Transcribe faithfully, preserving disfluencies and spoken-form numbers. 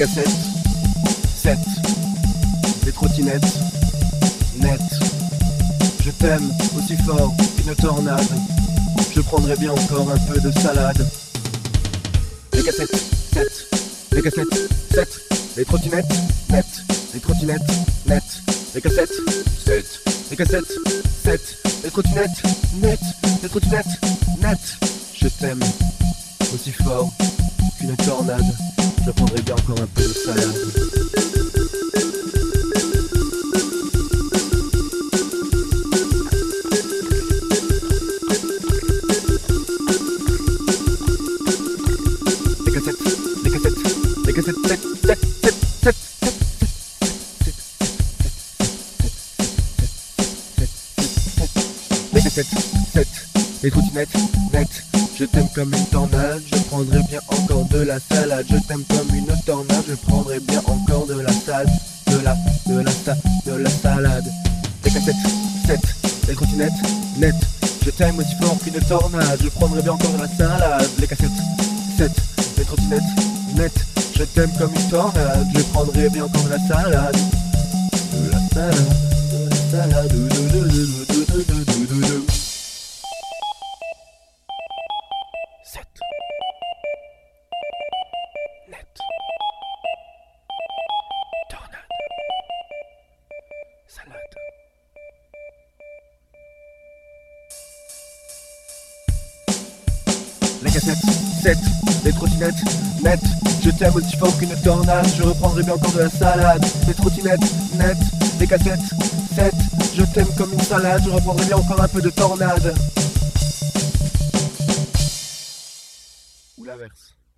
cassettes, sept, les trottinettes, net. Je t'aime aussi fort qu'une tornade. Je prendrais bien encore un peu de salade. Les cassettes, sept, les cassettes, sept, les trottinettes, net, les trottinettes, net, les cassettes, sept, les cassettes, sept, les trottinettes, net, les trottinettes, net. Je t'aime aussi fort qu'une tornade. Je prendrais bien encore un peu de salade. Les cassettes, les cassettes, les cassettes, sept, sept, sept, sept, les cassettes, sept, les trottinettes, net. Je t'aime comme une tornade, je prendrais bien encore de la salade. Je t'aime comme une tornade, je prendrais bien encore de la salade. De la, de la, sa, de la salade. Les cassettes, sept, les trottinettes, net. Je t'aime aussi fort qu'une tornade, je prendrais bien encore de la salade. Les cassettes, sept, les trottinettes, net. Je t'aime comme une tornade, je prendrais bien encore de la salade. De la salade, de la salade, de, de, de, de, de, de, de, de, de. sept, net, tornade, salade. Les cassettes, sept, les trottinettes, net. Je t'aime aussi fort qu'une tornade, je reprendrai bien encore de la salade. Les trottinettes, net, les cassettes, sept. Je t'aime comme une salade, je reprendrai bien encore un peu de tornade. Ou l'inverse.